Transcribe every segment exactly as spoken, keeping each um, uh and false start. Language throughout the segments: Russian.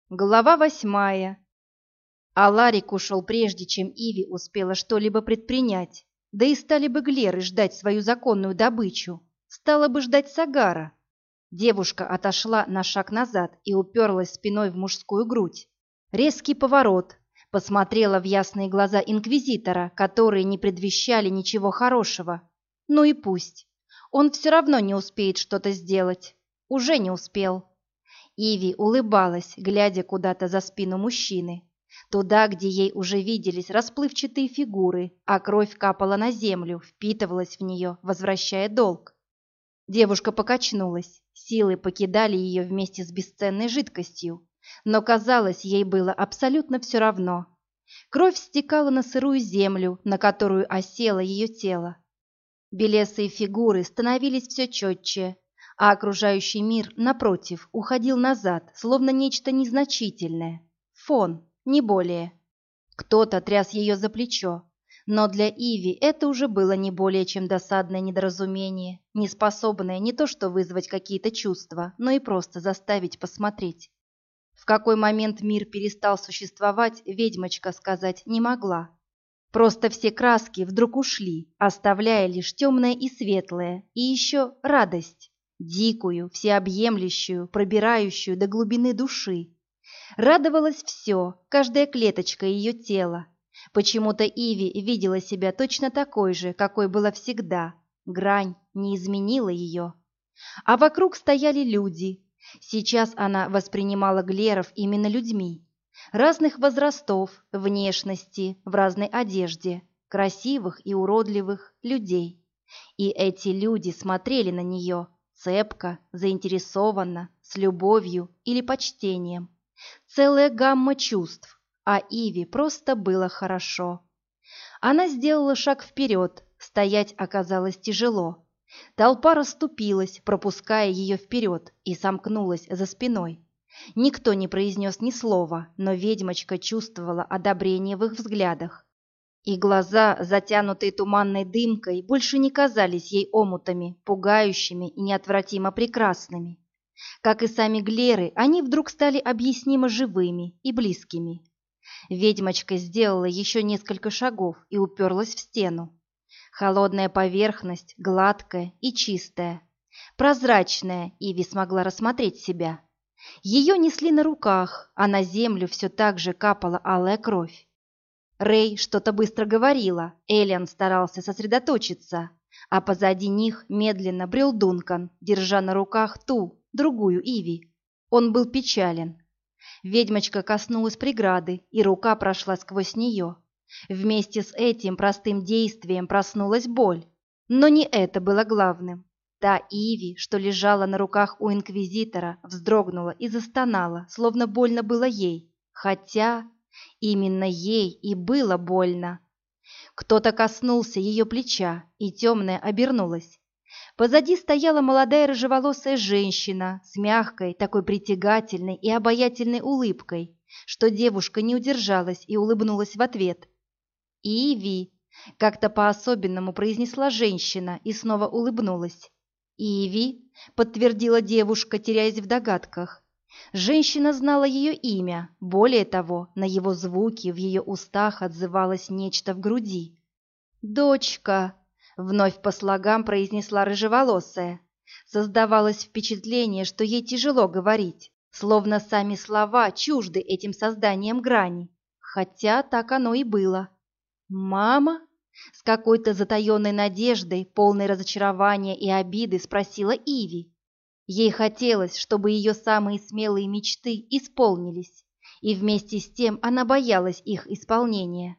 Глава восьмая. А Ларик ушел прежде, чем Иви успела что-либо предпринять. Да и стали бы Глеры ждать свою законную добычу. Стала бы ждать Сагара. Девушка отошла на шаг назад и уперлась спиной в мужскую грудь. Резкий поворот. Посмотрела в ясные глаза инквизитора, которые не предвещали ничего хорошего. Ну и пусть. Он все равно не успеет что-то сделать. Уже не успел. Иви улыбалась, глядя куда-то за спину мужчины. Туда, где ей уже виделись расплывчатые фигуры, а кровь капала на землю, впитывалась в нее, возвращая долг. Девушка покачнулась, силы покидали ее вместе с бесценной жидкостью, но, казалось, ей было абсолютно все равно. Кровь стекала на сырую землю, на которую осело ее тело. Белесые фигуры становились все четче, а окружающий мир, напротив, уходил назад, словно нечто незначительное. Фон, не более. Кто-то тряс ее за плечо, но для Иви это уже было не более чем досадное недоразумение, не способное не то что вызвать какие-то чувства, но и просто заставить посмотреть. В какой момент мир перестал существовать, ведьмочка сказать не могла. Просто все краски вдруг ушли, оставляя лишь темное и светлое, и еще радость. Дикую, всеобъемлющую, пробирающую до глубины души. Радовалось все, каждая клеточка ее тела. Почему-то Иви видела себя точно такой же, какой была всегда. Грань не изменила ее. А вокруг стояли люди. Сейчас она воспринимала Глеров именно людьми. Разных возрастов, внешности, в разной одежде, красивых и уродливых людей. И эти люди смотрели на нее цепко, заинтересованно, с любовью или почтением. Целая гамма чувств, а Иви просто было хорошо. Она сделала шаг вперед, стоять оказалось тяжело. Толпа расступилась, пропуская ее вперед, и сомкнулась за спиной. Никто не произнес ни слова, но ведьмочка чувствовала одобрение в их взглядах. И глаза, затянутые туманной дымкой, больше не казались ей омутами, пугающими и неотвратимо прекрасными. Как и сами Глеры, они вдруг стали объяснимо живыми и близкими. Ведьмочка сделала еще несколько шагов и уперлась в стену. Холодная поверхность, гладкая и чистая. Прозрачная, Иви смогла рассмотреть себя. Ее несли на руках, а на землю все так же капала алая кровь. Рэй что-то быстро говорила, Элиан старался сосредоточиться, а позади них медленно брел Дункан, держа на руках ту, другую Иви. Он был печален. Ведьмочка коснулась преграды, и рука прошла сквозь нее. Вместе с этим простым действием проснулась боль. Но не это было главным. Та Иви, что лежала на руках у инквизитора, вздрогнула и застонала, словно больно было ей. Хотя именно ей и было больно. Кто-то коснулся ее плеча, и темная обернулась. Позади стояла молодая рыжеволосая женщина с мягкой, такой притягательной и обаятельной улыбкой, что девушка не удержалась и улыбнулась в ответ. «Иви!» — как-то по-особенному произнесла женщина и снова улыбнулась. «Иви!» — подтвердила девушка, теряясь в догадках. Женщина знала ее имя, более того, на его звуки в ее устах отзывалось нечто в груди. «Дочка!» — вновь по слогам произнесла рыжеволосая. Создавалось впечатление, что ей тяжело говорить, словно сами слова чужды этим созданиям грани. Хотя так оно и было. «Мама?» — с какой-то затаенной надеждой, полной разочарования и обиды спросила Иви. Ей хотелось, чтобы ее самые смелые мечты исполнились, и вместе с тем она боялась их исполнения.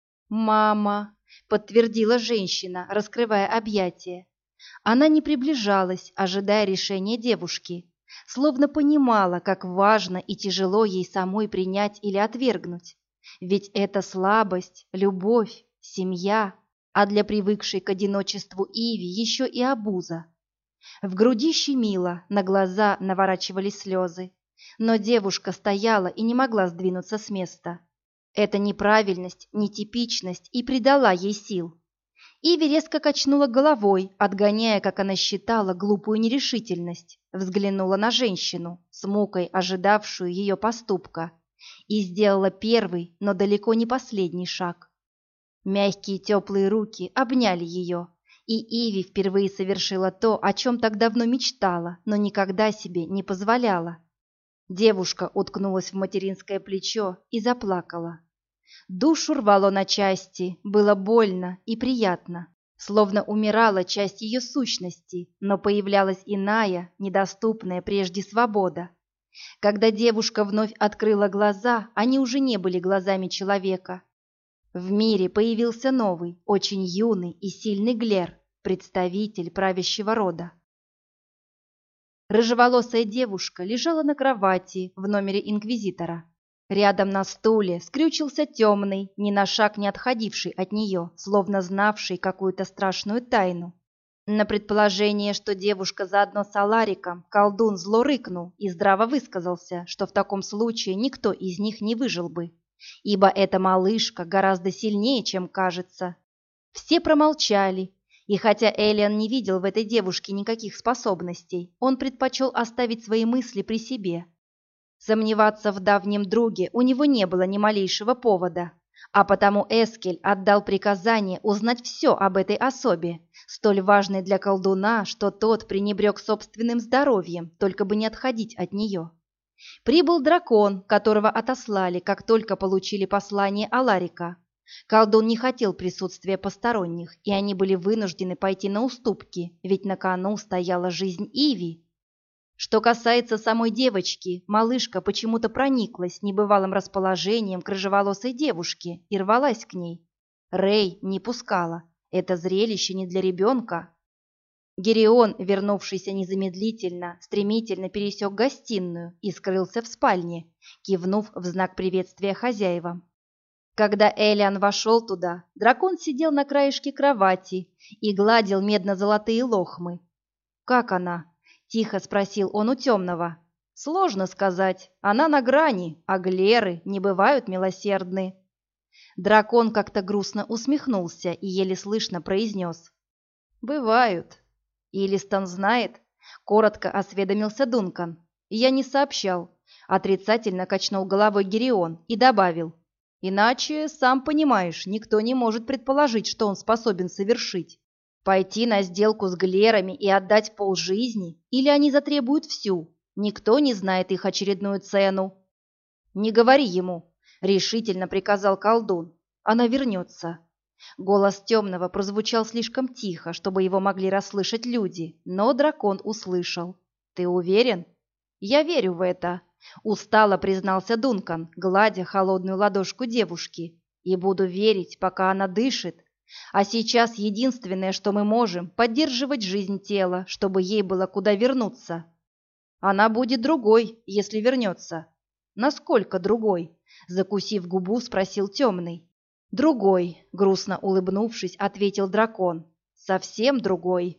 «Мама!» — подтвердила женщина, раскрывая объятия. Она не приближалась, ожидая решения девушки, словно понимала, как важно и тяжело ей самой принять или отвергнуть. Ведь это слабость, любовь, семья, а для привыкшей к одиночеству Иви еще и обуза. В груди щемило, на глаза наворачивались слезы, но девушка стояла и не могла сдвинуться с места. Эта неправильность, нетипичность и придала ей сил. Иви резко качнула головой, отгоняя, как она считала, глупую нерешительность, взглянула на женщину, с мукой ожидавшую ее поступка, и сделала первый, но далеко не последний шаг. Мягкие теплые руки обняли ее, и Иви впервые совершила то, о чем так давно мечтала, но никогда себе не позволяла. Девушка уткнулась в материнское плечо и заплакала. Душу рвало на части, было больно и приятно, словно умирала часть ее сущности, но появлялась иная, недоступная прежде свобода. Когда девушка вновь открыла глаза, они уже не были глазами человека. В мире появился новый, очень юный и сильный Глер, представитель правящего рода. Рыжеволосая девушка лежала на кровати в номере инквизитора. Рядом на стуле скрючился темный, ни на шаг не отходивший от нее, словно знавший какую-то страшную тайну. На предположение, что девушка заодно с Алариком, колдун зло рыкнул и здраво высказался, что в таком случае никто из них не выжил бы, ибо эта малышка гораздо сильнее, чем кажется. Все промолчали, и хотя Элиан не видел в этой девушке никаких способностей, он предпочел оставить свои мысли при себе. Сомневаться в давнем друге у него не было ни малейшего повода, а потому Эскель отдал приказание узнать все об этой особе, столь важной для колдуна, что тот пренебрег собственным здоровьем, только бы не отходить от нее. Прибыл дракон, которого отослали, как только получили послание Аларика. Колдун не хотел присутствия посторонних, и они были вынуждены пойти на уступки, ведь на кону стояла жизнь Иви. Что касается самой девочки, малышка почему-то прониклась небывалым расположением к рыжеволосой девушке и рвалась к ней. Рэй не пускала. Это зрелище не для ребенка. Герион, вернувшийся незамедлительно, стремительно пересек гостиную и скрылся в спальне, кивнув в знак приветствия хозяевам. Когда Элиан вошел туда, дракон сидел на краешке кровати и гладил медно-золотые лохмы. «Как она?» — тихо спросил он у темного. «Сложно сказать. Она на грани, а глеры не бывают милосердны». Дракон как-то грустно усмехнулся и еле слышно произнес: «Бывают». «Илистон знает?» — коротко осведомился Дункан. «Я не сообщал», — отрицательно качнул головой Герион и добавил: «Иначе, сам понимаешь, никто не может предположить, что он способен совершить. Пойти на сделку с глерами и отдать полжизни, или они затребуют всю, никто не знает их очередную цену». «Не говори ему», — решительно приказал колдун. «Она вернется». Голос темного прозвучал слишком тихо, чтобы его могли расслышать люди, но дракон услышал. «Ты уверен?» «Я верю в это», — устало признался Дункан, гладя холодную ладошку девушки. «И буду верить, пока она дышит. А сейчас единственное, что мы можем, поддерживать жизнь тела, чтобы ей было куда вернуться. Она будет другой, если вернется». «Насколько другой?» — закусив губу, спросил темный. «Другой», — грустно улыбнувшись, ответил дракон. «Совсем другой».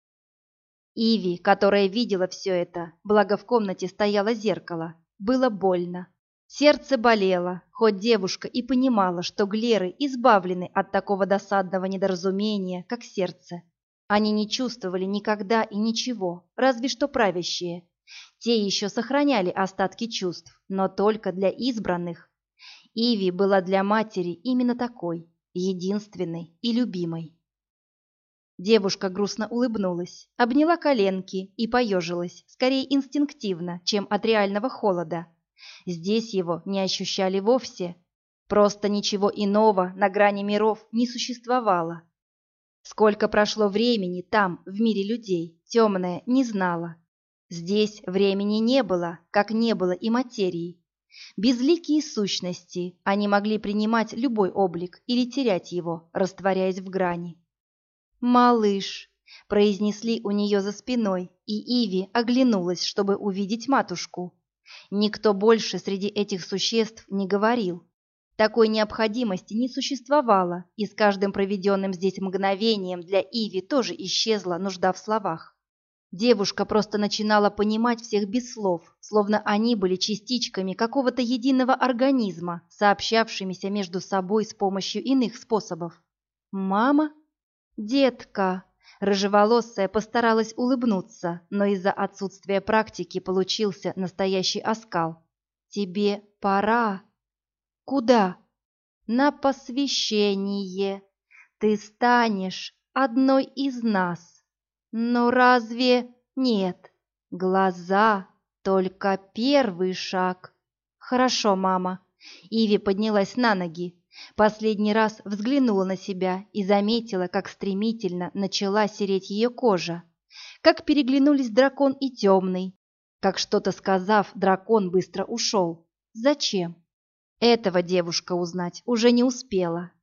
Иви, которая видела все это, благо в комнате стояло зеркало, было больно. Сердце болело, хоть девушка и понимала, что глеры избавлены от такого досадного недоразумения, как сердце. Они не чувствовали никогда и ничего, разве что правящие. Те еще сохраняли остатки чувств, но только для избранных. Иви была для матери именно такой, единственной и любимой. Девушка грустно улыбнулась, обняла коленки и поежилась, скорее инстинктивно, чем от реального холода. Здесь его не ощущали вовсе. Просто ничего иного на грани миров не существовало. Сколько прошло времени там, в мире людей, темная не знала. Здесь времени не было, как не было и материи. Безликие сущности, они могли принимать любой облик или терять его, растворяясь в грани. «Малыш», — произнесли у нее за спиной, и Иви оглянулась, чтобы увидеть матушку. Никто больше среди этих существ не говорил. Такой необходимости не существовало, и с каждым проведенным здесь мгновением для Иви тоже исчезла нужда в словах. Девушка просто начинала понимать всех без слов, словно они были частичками какого-то единого организма, сообщавшимися между собой с помощью иных способов. «Мама?» «Детка!» Рыжеволосая постаралась улыбнуться, но из-за отсутствия практики получился настоящий оскал. «Тебе пора». «Куда?» «На посвящение. Ты станешь одной из нас». «Но разве...» «Нет. Глаза — только первый шаг». «Хорошо, мама». Иви поднялась на ноги. Последний раз взглянула на себя и заметила, как стремительно начала сереть ее кожа, как переглянулись дракон и темный, как что-то сказав, дракон быстро ушел. Зачем? Этого девушка узнать уже не успела.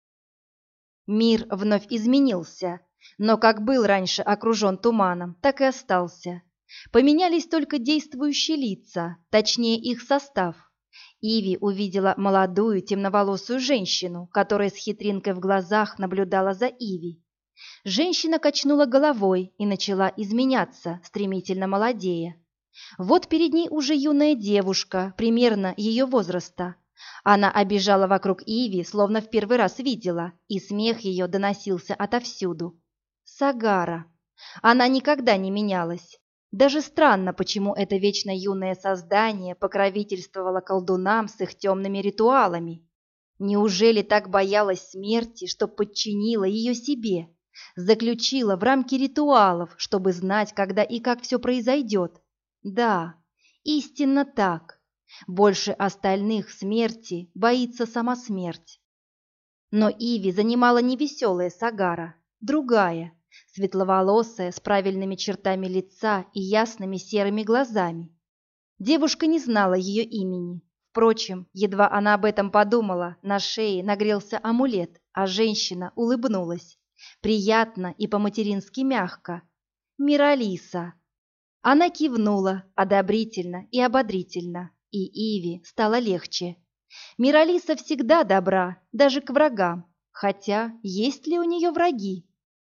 Мир вновь изменился, но как был раньше окружен туманом, так и остался. Поменялись только действующие лица, точнее их состав. Иви увидела молодую темноволосую женщину, которая с хитринкой в глазах наблюдала за Иви. Женщина качнула головой и начала изменяться, стремительно молодея. Вот перед ней уже юная девушка, примерно ее возраста. Она обежала вокруг Иви, словно в первый раз видела, и смех ее доносился отовсюду. Сагара. Она никогда не менялась. Даже странно, почему это вечно юное создание покровительствовало колдунам с их темными ритуалами. Неужели так боялась смерти, что подчинила ее себе, заключила в рамки ритуалов, чтобы знать, когда и как все произойдет? Да, истинно так. Больше остальных смерти боится сама смерть. Но Иви занимала не веселая Сагара, другая. Светловолосая, с правильными чертами лица и ясными серыми глазами. Девушка не знала ее имени. Впрочем, едва она об этом подумала, на шее нагрелся амулет, а женщина улыбнулась. Приятно и по-матерински мягко. «Миралиса». Она кивнула одобрительно и ободрительно, и Иви стало легче. Миралиса всегда добра, даже к врагам, хотя есть ли у нее враги?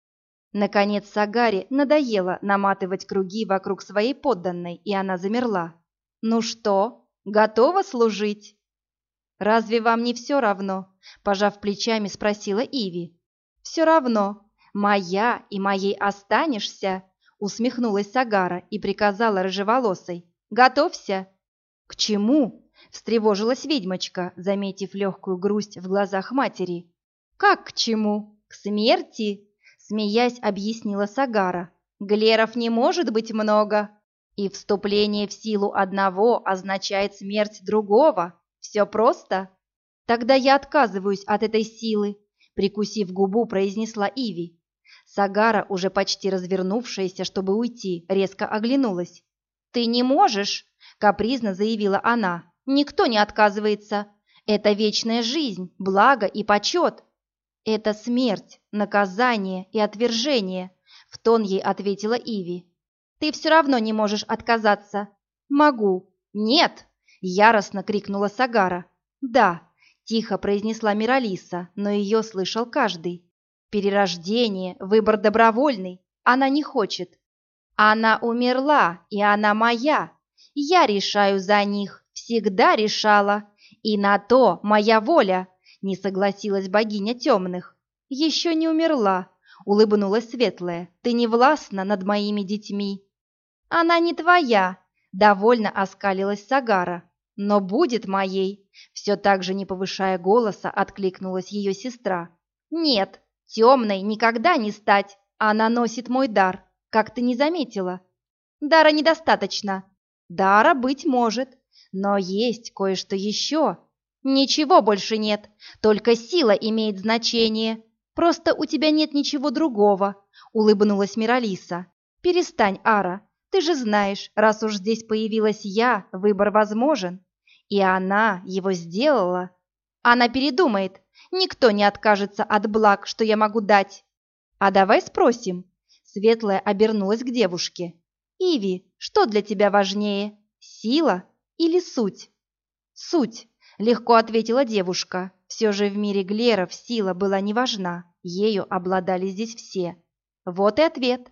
Наконец Сагаре надоело наматывать круги вокруг своей подданной, и она замерла. «Ну что, готова служить?» «Разве вам не все равно?» – пожав плечами, спросила Иви. «Все равно. Моя и моей останешься», – усмехнулась Сагара и приказала рыжеволосой. «Готовься». «К чему?» – встревожилась ведьмочка, заметив легкую грусть в глазах матери. «Как к чему? К смерти?» Смеясь, объяснила Сагара. «Глеров не может быть много, и вступление в силу одного означает смерть другого. Все просто. Тогда я отказываюсь от этой силы», прикусив губу, произнесла Иви. Сагара, уже почти развернувшаяся, чтобы уйти, резко оглянулась. «Ты не можешь», — капризно заявила она. «Никто не отказывается. Это вечная жизнь, благо и почет». «Это смерть, наказание и отвержение», — в тон ей ответила Иви. «Ты все равно не можешь отказаться». «Могу». «Нет!» — яростно крикнула Сагара. «Да», — тихо произнесла Миралиса, но ее слышал каждый. «Перерождение, выбор добровольный. Она не хочет». «Она умерла, и она моя. Я решаю за них, всегда решала. И на то моя воля». Не согласилась богиня темных. «Еще не умерла», — улыбнулась Светлая. «Ты не властна над моими детьми». «Она не твоя», — довольно оскалилась Сагара. «Но будет моей», — все так же не повышая голоса, откликнулась ее сестра. «Нет, темной никогда не стать. Она носит мой дар, как ты не заметила». «Дара недостаточно». «Дара быть может, но есть кое-что еще». «Ничего больше нет, только сила имеет значение. Просто у тебя нет ничего другого», — улыбнулась Миралиса. «Перестань, Ара, ты же знаешь, раз уж здесь появилась я, выбор возможен. И она его сделала. Она передумает, никто не откажется от благ, что я могу дать». «А давай спросим». Светлая обернулась к девушке. «Иви, что для тебя важнее, сила или суть?» «Суть». Легко ответила девушка. Все же в мире Глеров сила была не важна, ею обладали здесь все. Вот и ответ.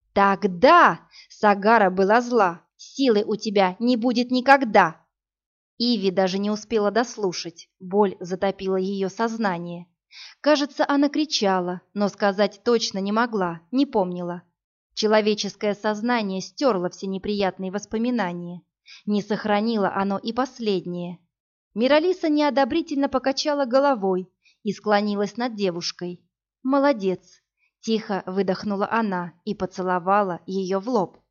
Тогда Сагара была зла. Силы у тебя не будет никогда. Иви даже не успела дослушать. Боль затопила ее сознание. Кажется, она кричала, но сказать точно не могла, не помнила. Человеческое сознание стерло все неприятные воспоминания. Не сохранило оно и последнее. Миралиса неодобрительно покачала головой и склонилась над девушкой. «Молодец!» – тихо выдохнула она и поцеловала ее в лоб.